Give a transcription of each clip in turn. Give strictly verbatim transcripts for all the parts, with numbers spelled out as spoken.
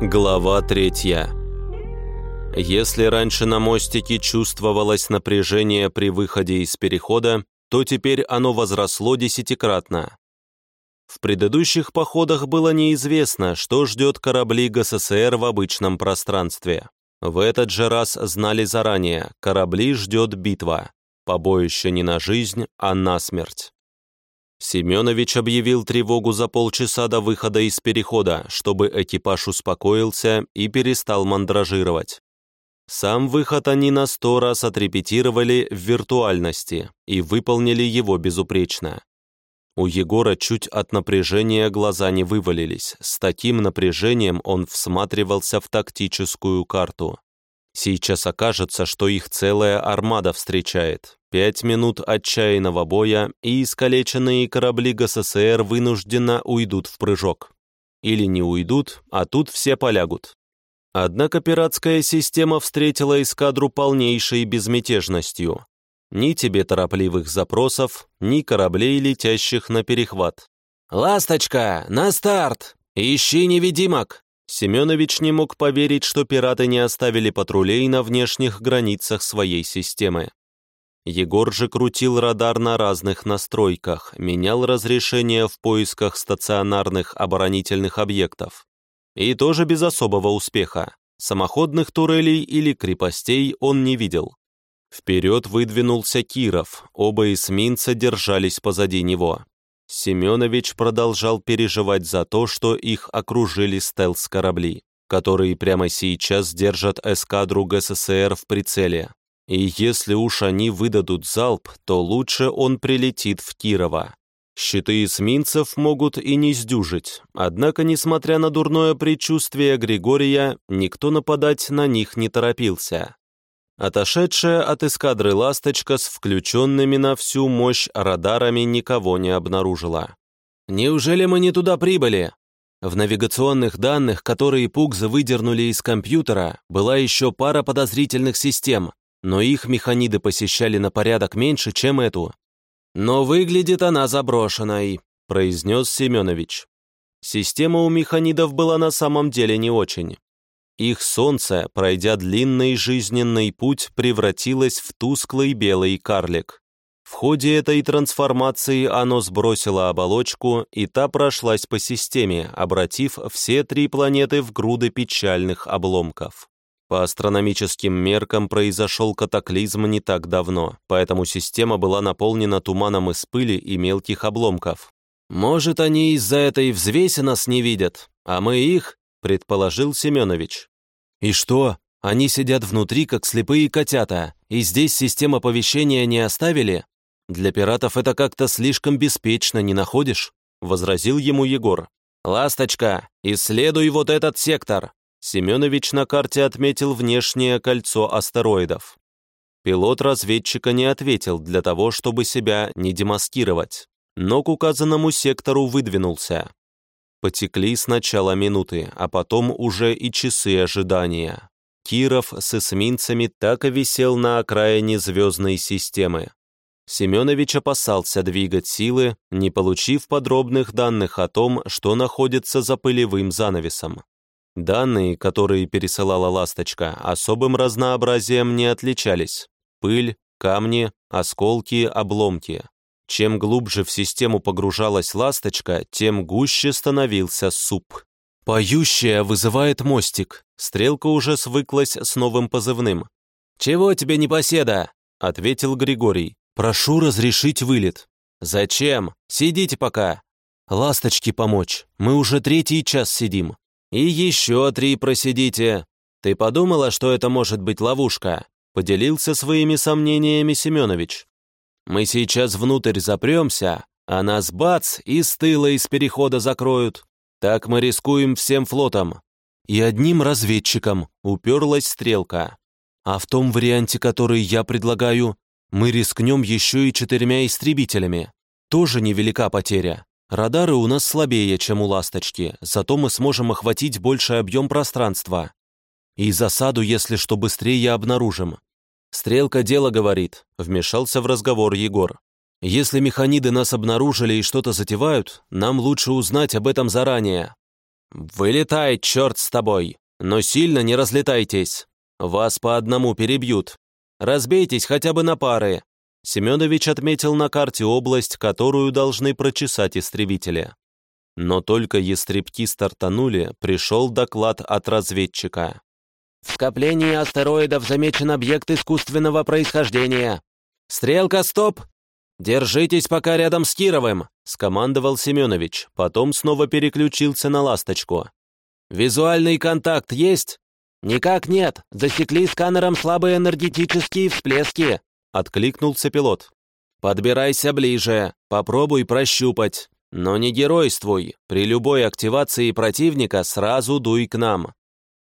Глава третья. Если раньше на мостике чувствовалось напряжение при выходе из перехода, то теперь оно возросло десятикратно. В предыдущих походах было неизвестно, что ждет корабли ГССР в обычном пространстве. В этот же раз знали заранее, корабли ждет битва, побоище не на жизнь, а на смерть. Семенович объявил тревогу за полчаса до выхода из перехода, чтобы экипаж успокоился и перестал мандражировать. Сам выход они на сто раз отрепетировали в виртуальности и выполнили его безупречно. У Егора чуть от напряжения глаза не вывалились, с таким напряжением он всматривался в тактическую карту. Сейчас окажется, что их целая армада встречает. Пять минут отчаянного боя, и искалеченные корабли ГССР вынужденно уйдут в прыжок. Или не уйдут, а тут все полягут. Однако пиратская система встретила эскадру полнейшей безмятежностью. Ни тебе торопливых запросов, ни кораблей, летящих на перехват. «Ласточка, на старт! Ищи невидимок!» Семенович не мог поверить, что пираты не оставили патрулей на внешних границах своей системы. Егор же крутил радар на разных настройках, менял разрешение в поисках стационарных оборонительных объектов. И тоже без особого успеха. Самоходных турелей или крепостей он не видел. Вперед выдвинулся Киров, оба эсминца держались позади него. Семенович продолжал переживать за то, что их окружили стелс-корабли, которые прямо сейчас держат эскадру ГССР в прицеле. И если уж они выдадут залп, то лучше он прилетит в Кирово. Щиты эсминцев могут и не сдюжить, однако, несмотря на дурное предчувствие Григория, никто нападать на них не торопился. Отошедшая от эскадры «Ласточка» с включенными на всю мощь радарами никого не обнаружила. «Неужели мы не туда прибыли?» В навигационных данных, которые пугзы выдернули из компьютера, была еще пара подозрительных систем, но их механиды посещали на порядок меньше, чем эту. «Но выглядит она заброшенной», — произнес Семенович. Система у механидов была на самом деле не очень. Их солнце, пройдя длинный жизненный путь, превратилось в тусклый белый карлик. В ходе этой трансформации оно сбросило оболочку, и та прошлась по системе, обратив все три планеты в груды печальных обломков. По астрономическим меркам произошел катаклизм не так давно, поэтому система была наполнена туманом из пыли и мелких обломков. «Может, они из-за этой взвеси нас не видят, а мы их?» — предположил Семенович. «И что? Они сидят внутри, как слепые котята, и здесь систему оповещения не оставили? Для пиратов это как-то слишком беспечно, не находишь?» — возразил ему Егор. «Ласточка, исследуй вот этот сектор!» Семенович на карте отметил внешнее кольцо астероидов. Пилот разведчика не ответил для того, чтобы себя не демаскировать, но к указанному сектору выдвинулся. Потекли сначала минуты, а потом уже и часы ожидания. Киров с эсминцами так и висел на окраине звездной системы. Семенович опасался двигать силы, не получив подробных данных о том, что находится за пылевым занавесом. Данные, которые пересылала «Ласточка», особым разнообразием не отличались. Пыль, камни, осколки, обломки. Чем глубже в систему погружалась «Ласточка», тем гуще становился суп. «Поющая вызывает мостик». Стрелка уже свыклась с новым позывным. «Чего тебе, непоседа?» — ответил Григорий. «Прошу разрешить вылет». «Зачем? Сидите пока». «Ласточке помочь. Мы уже третий час сидим». «И еще три просидите. Ты подумала, что это может быть ловушка?» — поделился своими сомнениями Семенович. «Мы сейчас внутрь запремся, а нас бац и с тыла из перехода закроют. Так мы рискуем всем флотом». «И одним разведчиком», — уперлась стрелка. «А в том варианте, который я предлагаю, мы рискнем еще и четырьмя истребителями. Тоже невелика потеря. Радары у нас слабее, чем у «Ласточки», зато мы сможем охватить больший объем пространства. И засаду, если что, быстрее обнаружим». «Стрелка дело говорит», — вмешался в разговор Егор. «Если механиды нас обнаружили и что-то затевают, нам лучше узнать об этом заранее». «Вылетай, черт с тобой! Но сильно не разлетайтесь! Вас по одному перебьют! Разбейтесь хотя бы на пары!» Семенович отметил на карте область, которую должны прочесать истребители. Но только ястребки стартанули, пришел доклад от разведчика. «В скоплении астероидов замечен объект искусственного происхождения. Стрелка, стоп! Держитесь пока рядом с Кировым!» — скомандовал Семенович, потом снова переключился на «Ласточку». «Визуальный контакт есть?» «Никак нет. Засекли сканером слабые энергетические всплески», — откликнулся пилот. «Подбирайся ближе, попробуй прощупать. Но не геройствуй, при любой активации противника сразу дуй к нам».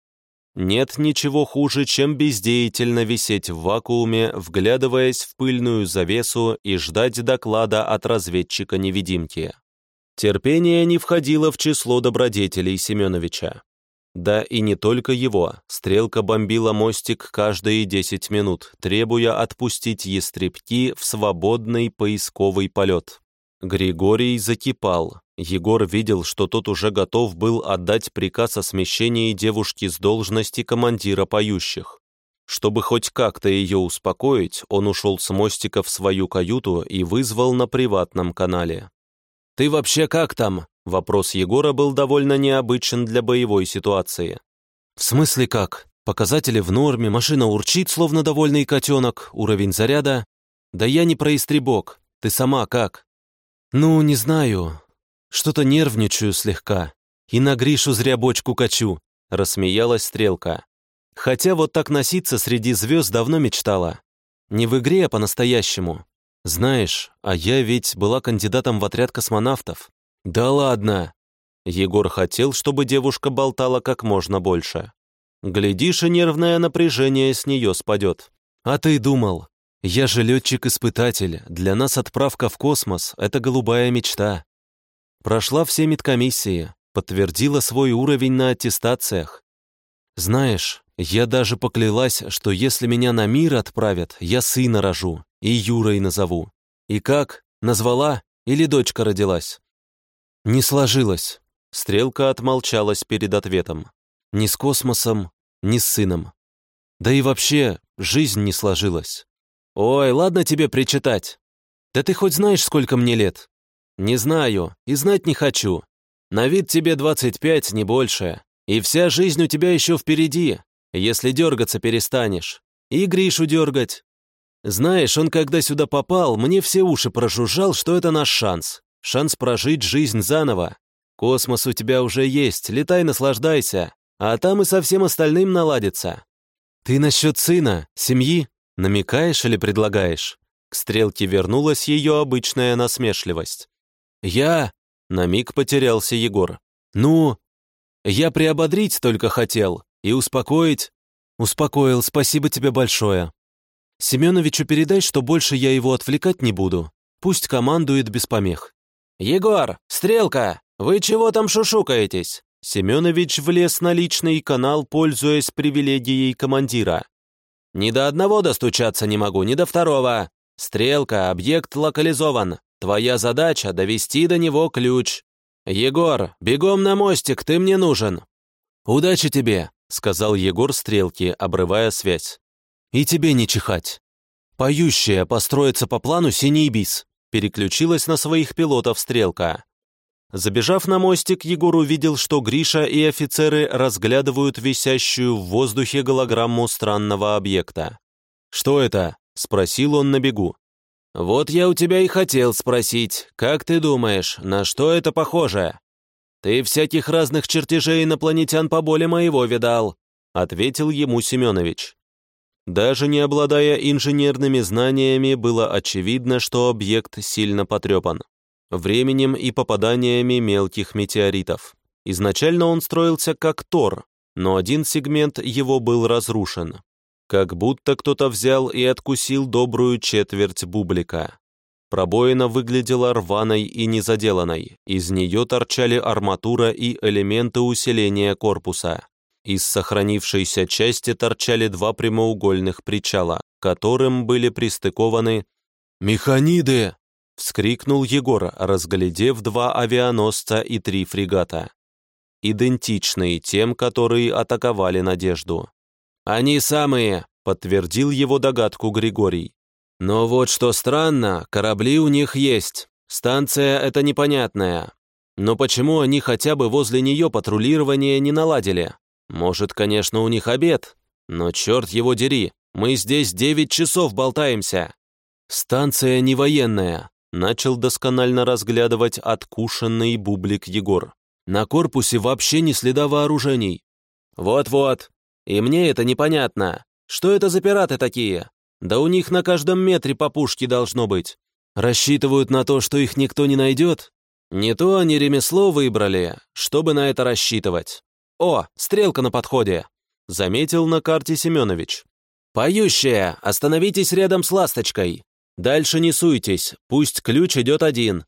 Нет ничего хуже, чем бездеятельно висеть в вакууме, вглядываясь в пыльную завесу и ждать доклада от разведчика-невидимки. Терпение не входило в число добродетелей Семеновича. Да и не только его, стрелка бомбила мостик каждые десять минут, требуя отпустить ястребки в свободный поисковый полет. Григорий закипал. Егор видел, что тот уже готов был отдать приказ о смещении девушки с должности командира поющих. Чтобы хоть как-то ее успокоить, он ушел с мостика в свою каюту и вызвал на приватном канале. «Ты вообще как там?» Вопрос Егора был довольно необычен для боевой ситуации. «В смысле как? Показатели в норме, машина урчит, словно довольный котенок, уровень заряда. Да я не про истребок. Ты сама как?» «Ну, не знаю. Что-то нервничаю слегка. И на Гришу зря бочку качу», — рассмеялась Стрелка. «Хотя вот так носиться среди звезд давно мечтала. Не в игре, а по-настоящему. Знаешь, а я ведь была кандидатом в отряд космонавтов». «Да ладно!» Егор хотел, чтобы девушка болтала как можно больше. Глядишь, и нервное напряжение с нее спадет. «А ты думал? Я же летчик-испытатель. Для нас отправка в космос — это голубая мечта. Прошла все медкомиссии, подтвердила свой уровень на аттестациях. Знаешь, я даже поклялась, что если меня на мир отправят, я сына рожу и Юрой назову. И как? Назвала? Или дочка родилась?» «Не сложилось». Стрелка отмолчалась перед ответом. «Ни с космосом, ни с сыном. Да и вообще, жизнь не сложилась». «Ой, ладно тебе причитать. Да ты хоть знаешь, сколько мне лет?» «Не знаю, и знать не хочу. На вид тебе двадцать пять, не больше. И вся жизнь у тебя еще впереди, если дергаться перестанешь. И Гришу дергать. Знаешь, он когда сюда попал, мне все уши прожужжал, что это наш шанс. Шанс прожить жизнь заново. Космос у тебя уже есть, летай, наслаждайся. А там и со всем остальным наладится». «Ты насчет сына, семьи, намекаешь или предлагаешь?» К Стрелке вернулась ее обычная насмешливость. «Я...» — на миг потерялся Егор. «Ну, я приободрить только хотел и успокоить». «Успокоил, спасибо тебе большое. Семеновичу передай, что больше я его отвлекать не буду. Пусть командует без помех». «Егор, Стрелка, вы чего там шушукаетесь?» Семенович влез на личный канал, пользуясь привилегией командира. «Ни до одного достучаться не могу, ни до второго. Стрелка, объект локализован. Твоя задача — довести до него ключ. Егор, бегом на мостик, ты мне нужен». «Удачи тебе», — сказал Егор Стрелке, обрывая связь. «И тебе не чихать. Поющая построится по плану «Синий бис». Переключилась на своих пилотов Стрелка. Забежав на мостик, Егор увидел, что Гриша и офицеры разглядывают висящую в воздухе голограмму странного объекта. «Что это?» — спросил он на бегу. «Вот я у тебя и хотел спросить, как ты думаешь, на что это похоже? Ты всяких разных чертежей инопланетян поболе моего видал», — ответил ему Семенович. Даже не обладая инженерными знаниями, было очевидно, что объект сильно потрепан временем и попаданиями мелких метеоритов. Изначально он строился как Тор, но один сегмент его был разрушен. Как будто кто-то взял и откусил добрую четверть бублика. Пробоина выглядела рваной и незаделанной, из нее торчали арматура и элементы усиления корпуса. Из сохранившейся части торчали два прямоугольных причала, к которым были пристыкованы «Механиды!» — вскрикнул Егор, разглядев два авианосца и три фрегата. идентичные тем, которые атаковали Надежду. «Они самые», — подтвердил его догадку Григорий. «Но вот что странно, корабли у них есть. Станция эта непонятная. Но почему они хотя бы возле нее патрулирование не наладили? Может, конечно, у них обед, но черт его дери, мы здесь девять часов болтаемся». «Станция не военная», — начал досконально разглядывать откушенный бублик Егор. «На корпусе вообще ни следа вооружений». «Вот-вот, и мне это непонятно. Что это за пираты такие? Да у них на каждом метре по пушке должно быть. Рассчитывают на то, что их никто не найдет? Не то они ремесло выбрали, чтобы на это рассчитывать. О, стрелка на подходе», — заметил на карте Семенович. «Поющая, остановитесь рядом с ласточкой. Дальше не суйтесь, пусть ключ идет один».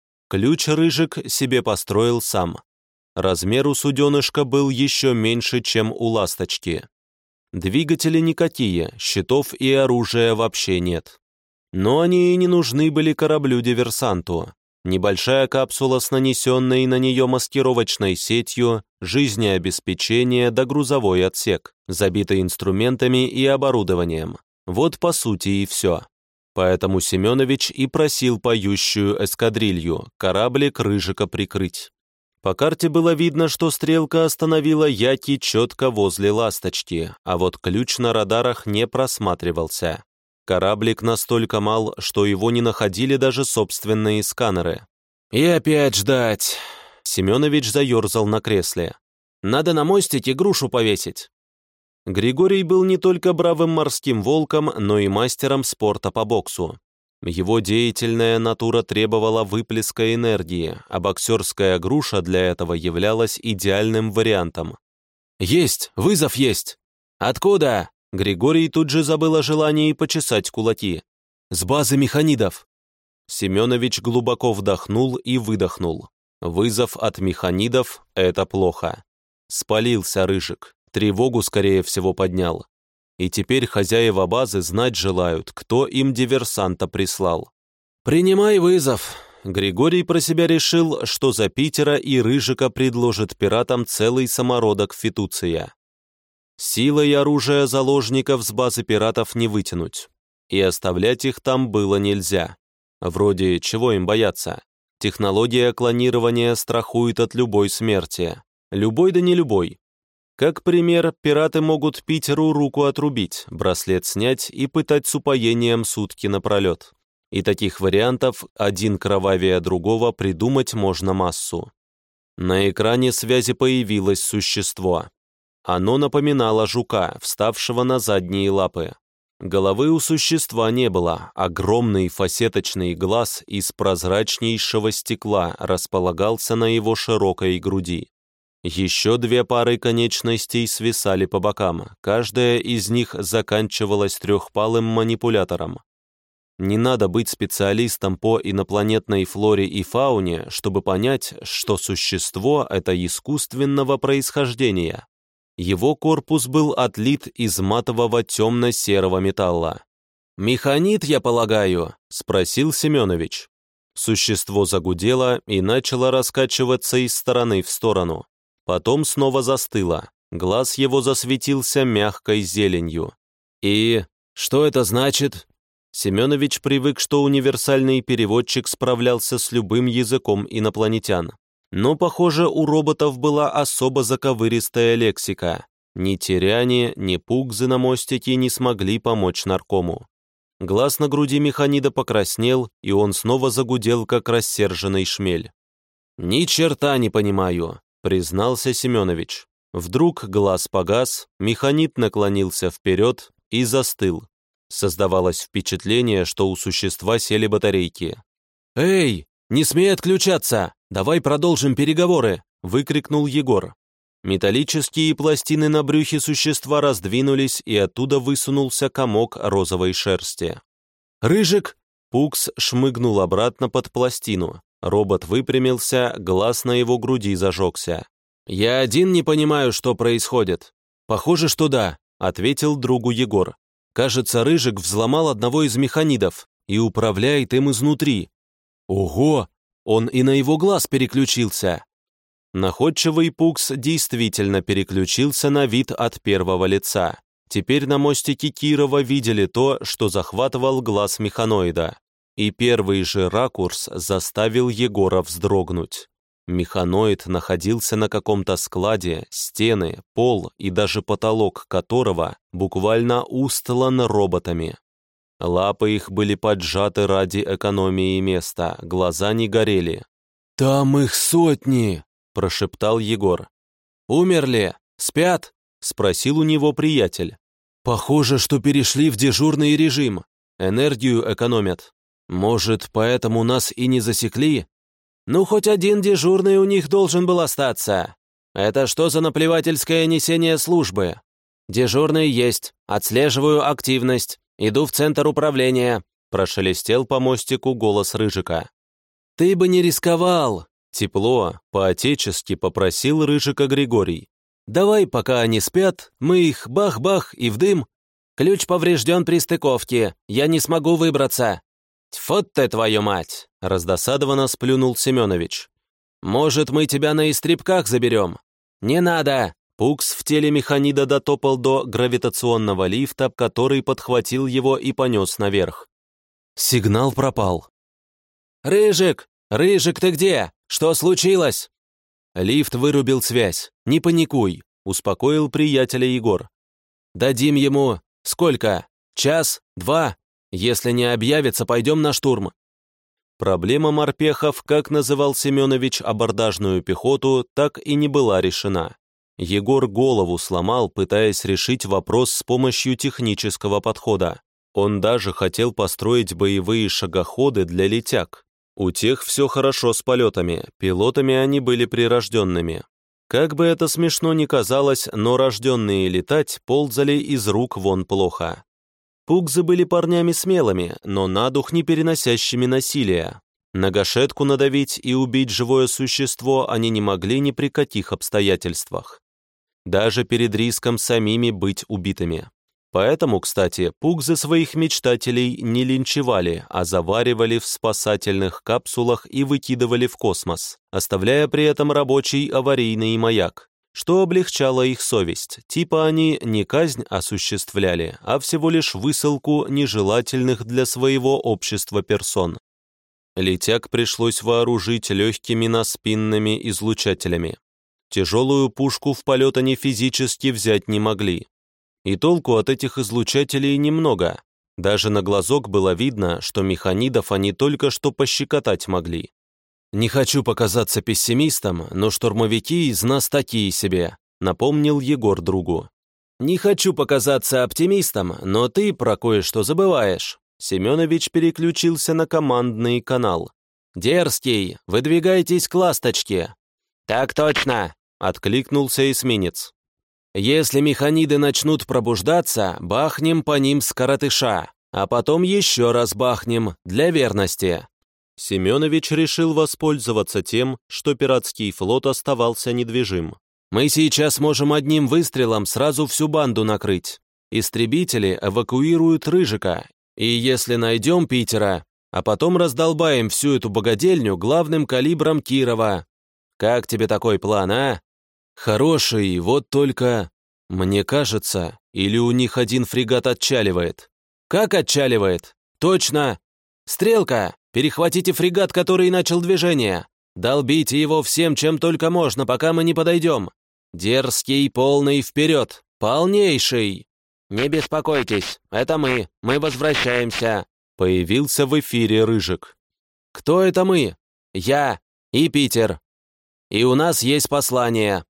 Ключ Рыжик себе построил сам. Размер у суденышка был еще меньше, чем у ласточки. Двигатели никакие, щитов и оружия вообще нет. Но они и не нужны были кораблю-диверсанту. Небольшая капсула с нанесенной на нее маскировочной сетью, жизнеобеспечение да грузовой отсек, забитый инструментами и оборудованием. Вот по сути и все. Поэтому Семенович и просил поющую эскадрилью, кораблик Рыжика прикрыть. По карте было видно, что стрелка остановила Яки четко возле ласточки, а вот ключ на радарах не просматривался. Кораблик настолько мал, что его не находили даже собственные сканеры. «И опять ждать!» Семенович заерзал на кресле. «Надо на мостике грушу повесить». Григорий был не только бравым морским волком, но и мастером спорта по боксу. Его деятельная натура требовала выплеска энергии, а боксерская груша для этого являлась идеальным вариантом. «Есть! Вызов есть!» «Откуда?» Григорий тут же забыл о желании почесать кулаки. «С базы механидов!» Семенович глубоко вдохнул и выдохнул. Вызов от механидов — это плохо. Спалился Рыжик, тревогу, скорее всего, поднял. И теперь хозяева базы знать желают, кто им диверсанта прислал. «Принимай вызов!» Григорий про себя решил, что за Питера и Рыжика предложит пиратам целый самородок фитуция. Силой оружия заложников с базы пиратов не вытянуть. И оставлять их там было нельзя. Вроде чего им бояться? Технология клонирования страхует от любой смерти. Любой да не любой. Как пример, пираты могут Питеру руку отрубить, браслет снять и пытать с упоением сутки напролет. И таких вариантов, один кровавее другого, придумать можно массу. На экране связи появилось существо. Оно напоминало жука, вставшего на задние лапы. Головы у существа не было, огромный фасеточный глаз из прозрачнейшего стекла располагался на его широкой груди. Еще две пары конечностей свисали по бокам, каждая из них заканчивалась трехпалым манипулятором. Не надо быть специалистом по инопланетной флоре и фауне, чтобы понять, что существо это искусственного происхождения. Его корпус был отлит из матового темно-серого металла. «Механит, я полагаю?» — спросил Семенович. Существо загудело и начало раскачиваться из стороны в сторону. Потом снова застыло, глаз его засветился мягкой зеленью. «И что это значит?» Семенович привык, что универсальный переводчик справлялся с любым языком инопланетян. Но, похоже, у роботов была особо заковыристая лексика. Ни теряне, ни пугзы на мостике не смогли помочь наркому. Глаз на груди механида покраснел, и он снова загудел, как рассерженный шмель. «Ни черта не понимаю», — признался Семенович. Вдруг глаз погас, механит наклонился вперед и застыл. Создавалось впечатление, что у существа сели батарейки. «Эй, не смей отключаться! Давай продолжим переговоры!» — выкрикнул Егор. Металлические пластины на брюхе существа раздвинулись, и оттуда высунулся комок розовой шерсти. «Рыжик!» — Пукс шмыгнул обратно под пластину. Робот выпрямился, глаз на его груди зажегся. «Я один не понимаю, что происходит». «Похоже, что да», — ответил другу Егор. «Кажется, Рыжик взломал одного из механидов и управляет им изнутри». «Ого! Он и на его глаз переключился». Находчивый Пукс действительно переключился на вид от первого лица. Теперь на мостике Кирова видели то, что захватывал глаз механоида. И первый же ракурс заставил Егора вздрогнуть. Механоид находился на каком-то складе, стены, пол и даже потолок которого буквально устлан роботами. Лапы их были поджаты ради экономии места, глаза не горели. «Там их сотни!» – прошептал Егор. «Умерли? Спят?» – спросил у него приятель. «Похоже, что перешли в дежурный режим. Энергию экономят. Может, поэтому нас и не засекли?» «Ну, хоть один дежурный у них должен был остаться. Это что за наплевательское несение службы? Дежурный есть, отслеживаю активность, иду в центр управления», – прошелестел по мостику голос Рыжика. «Ты бы не рисковал!» – тепло, по-отечески попросил Рыжика Григорий. «Давай, пока они спят, мы их бах-бах и в дым. Ключ поврежден при стыковке, я не смогу выбраться». «Тьфу ты, твою мать!» — раздосадованно сплюнул Семенович. «Может, мы тебя на истребках заберем?» «Не надо!» Пукс в теле механида дотопал до гравитационного лифта, который подхватил его и понес наверх. Сигнал пропал. «Рыжик! Рыжик, ты где? Что случилось?» Лифт вырубил связь. «Не паникуй», — успокоил приятеля Егор. «Дадим ему... сколько? Час? Два? Если не объявится, пойдем на штурм». Проблема морпехов, как называл Семенович абордажную пехоту, так и не была решена. Егор голову сломал, пытаясь решить вопрос с помощью технического подхода. Он даже хотел построить боевые шагоходы для летяг. У тех все хорошо с полетами, пилотами они были прирожденными. Как бы это смешно ни казалось, но рожденные летать ползали из рук вон плохо. Пукзы были парнями смелыми, но на дух не переносящими насилия. На гашетку надавить и убить живое существо они не могли ни при каких обстоятельствах. Даже перед риском самими быть убитыми. Поэтому, кстати, пукзы своих мечтателей не линчевали, а заваривали в спасательных капсулах и выкидывали в космос, оставляя при этом рабочий аварийный маяк, что облегчало их совесть, типа они не казнь осуществляли, а всего лишь высылку нежелательных для своего общества персон. Летяг пришлось вооружить легкими наспинными излучателями. Тяжелую пушку в полет они физически взять не могли. И толку от этих излучателей немного. Даже на глазок было видно, что механидов они только что пощекотать могли. «Не хочу показаться пессимистом, но штурмовики из нас такие себе», напомнил Егор другу. «Не хочу показаться оптимистом, но ты про кое-что забываешь». Семенович переключился на командный канал. «Дерзкий, выдвигайтесь к ласточке». «Так точно», — откликнулся эсминец. «Если механиды начнут пробуждаться, бахнем по ним с коротыша, а потом еще раз бахнем, для верности». Семенович решил воспользоваться тем, что пиратский флот оставался недвижим. «Мы сейчас можем одним выстрелом сразу всю банду накрыть. Истребители эвакуируют Рыжика, и если найдем Питера, а потом раздолбаем всю эту богадельню главным калибром Кирова. Как тебе такой план, а?» «Хороший, вот только... Мне кажется, или у них один фрегат отчаливает». «Как отчаливает?» «Точно! Стрелка! Перехватите фрегат, который начал движение! Долбите его всем, чем только можно, пока мы не подойдем! Дерзкий, полный, вперед! Полнейший!» «Не беспокойтесь, это мы, мы возвращаемся!» Появился в эфире Рыжик. «Кто это мы?» «Я и Питер. И у нас есть послание.